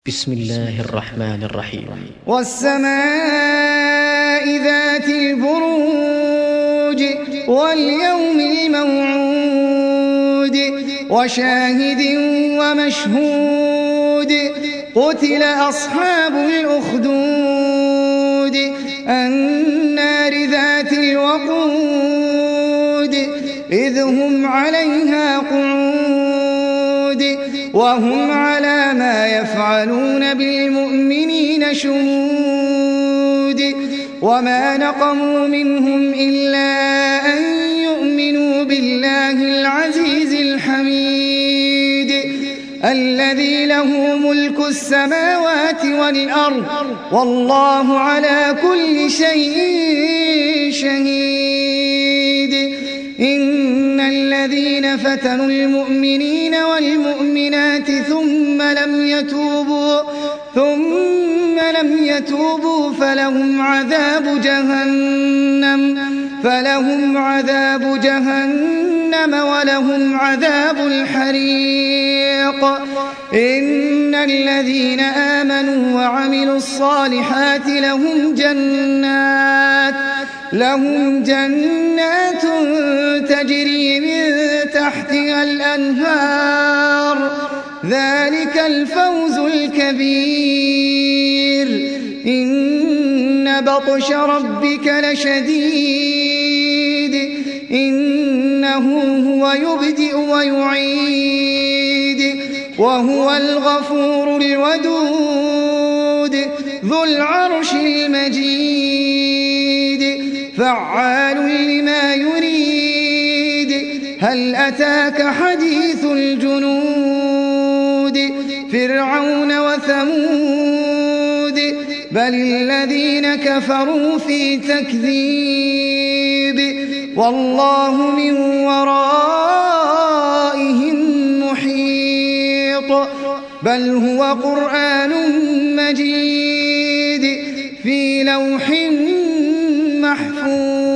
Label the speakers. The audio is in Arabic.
Speaker 1: بسم الله الرحمن الرحيم.
Speaker 2: والسماء ذات البروج واليوم الموعود وشاهد ومشهود قتل أصحاب الأخدود النار ذات الوقود إذ هم عليها قعود وهم على ما يفعلون بالمؤمنين شهود وما نقموا منهم إلا أن يؤمنوا بالله العزيز الحميد الذي له ملك السماوات والأرض والله على كل شيء شهيد. إن الذين فتنوا المؤمنين والمؤمنات ثم لم يتوبوا فلهم عذاب جهنم ولهم عذاب الحريق. إن الذين آمنوا وعملوا الصالحات لهم جنات تجري من تحتها الأنهار ذلك الفوز الكبير. إن بطش ربك لشديد إنه هو يبدئ ويعيد وهو الغفور الودود ذو العرش المجيد فعال لما يريد. هل أتاك حديث الجنود فرعون وثمود بل الذين كفروا في تكذيب والله من ورائهم محيط. بل هو قرآن مجيد في لوح محفوظ.